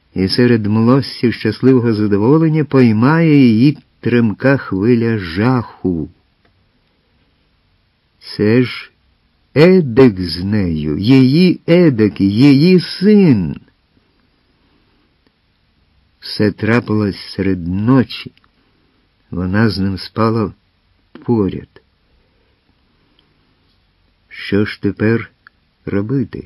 і серед млоссів щасливого задоволення поймає її тремка хвиля жаху. Це ж Едик з нею, її Едик, її син. Все трапилось серед ночі. Вона з ним спала поряд. Що ж тепер робити?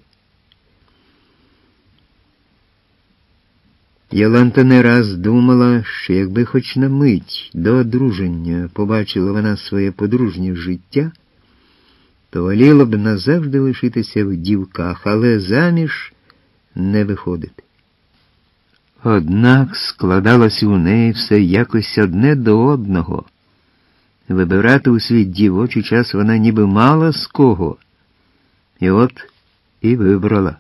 Йоланта не раз думала, що якби хоч на мить до одруження побачила вона своє подружнє життя, то воліла б назавжди лишитися в дівках, але заміж не виходити. Однак складалося у неї все якось одне до одного. Вибирати у свій дівочий час вона ніби мала з кого. І от і вибрала.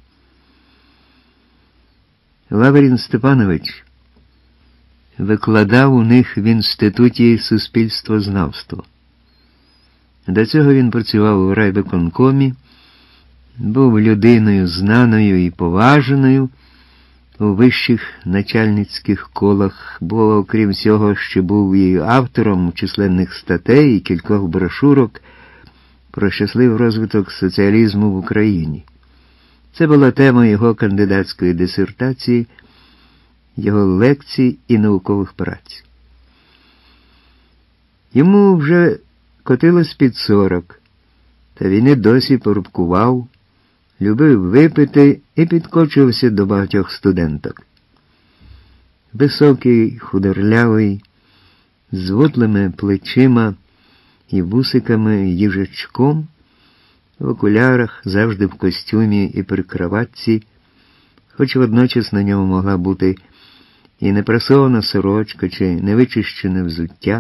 Лаврін Степанович викладав у них в Інституті суспільствознавства. До цього він працював у райвиконкомі, був людиною знаною і поваженою у вищих начальницьких колах, бо, окрім цього, ще був і автором численних статей і кількох брошурок про щасливий розвиток соціалізму в Україні. Це була тема його кандидатської дисертації, його лекцій і наукових праць. Йому вже котилось під 40, та він і досі порубкував, любив випити і підкочувався до багатьох студенток. Високий, худорлявий, з вутлими плечима і вусиками їжачком, в окулярах, завжди в костюмі і при краватці, хоч водночас на ньому могла бути і непрасована сорочка чи невичищене взуття.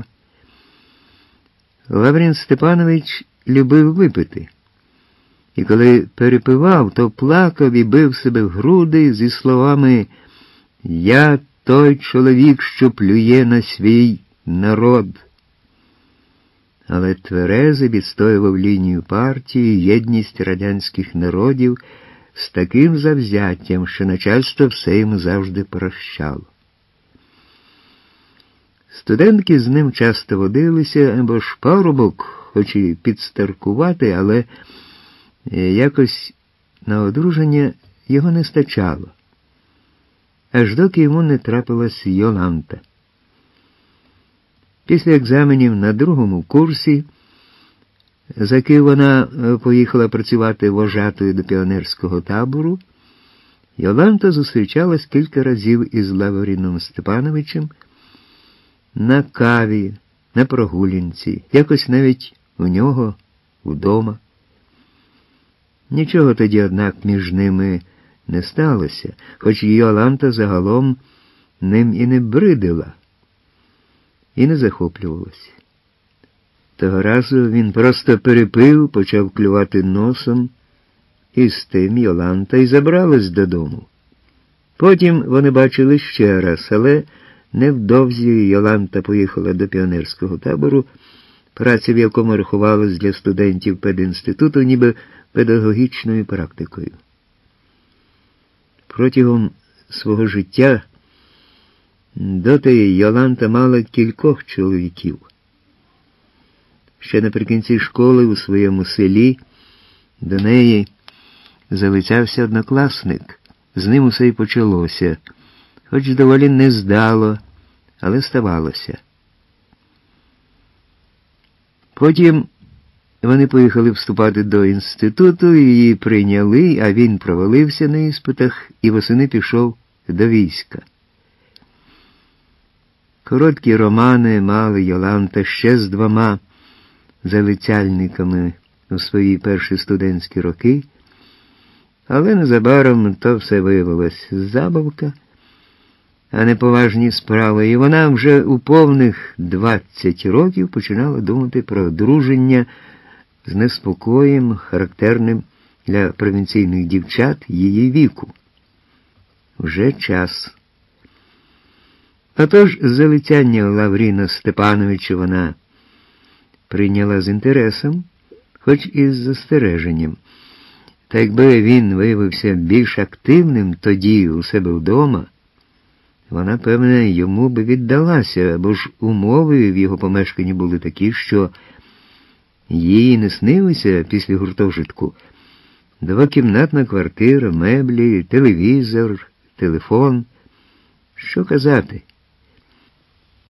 Лаврін Степанович любив випити. І коли перепивав, то плакав і бив себе в груди зі словами «Я той чоловік, що плює на свій народ». Але тверезо відстоював лінію партії, єдність радянських народів з таким завзяттям, що начальство все йому завжди прощало. Студентки з ним часто водилися, бо ж парубок, хоч і підстаркувати, але якось на одруження його не стачало, аж доки йому не трапилась Йоланта. Після екзаменів на 2-му курсі, за який вона поїхала працювати вожатою до піонерського табору, Йоланта зустрічалась кілька разів із Лавріном Степановичем на каві, на прогулянці, якось навіть у нього вдома. Нічого тоді, однак, між ними не сталося, хоч Йоланта загалом ним і не бридила, і не захоплювалася. Того разу він просто перепив, почав клювати носом, і з тим Йоланта й забралась додому. Потім вони бачили ще раз, але невдовзі Йоланта поїхала до піонерського табору, праця в якому рахувалась для студентів педінституту ніби педагогічною практикою. Протягом свого життя доти Йоланта мала кількох чоловіків. Ще наприкінці школи у своєму селі до неї залицявся однокласник. З ним усе й почалося, хоч доволі невдало, але ставалося. Потім вони поїхали вступати до інституту, її прийняли, а він провалився на іспитах і восени пішов до війська. Короткі романи мали Йоланта ще з 2 залицяльниками у свої перші студентські роки, але незабаром то все виявилось забавка, а не поважні справи, і вона вже у повних 20 років починала думати про одруження з неспокоєм, характерним для провінційних дівчат її віку. Вже час. Отож, залицяння Лавріна Степановича вона прийняла з інтересом, хоч і з застереженням. Та якби він виявився більш активним тоді у себе вдома, Вона, певне, йому би віддалася, бо ж умови в його помешканні були такі, що їй не снилися після гуртожитку. Двокімнатна квартира, меблі, телевізор, телефон. Що казати?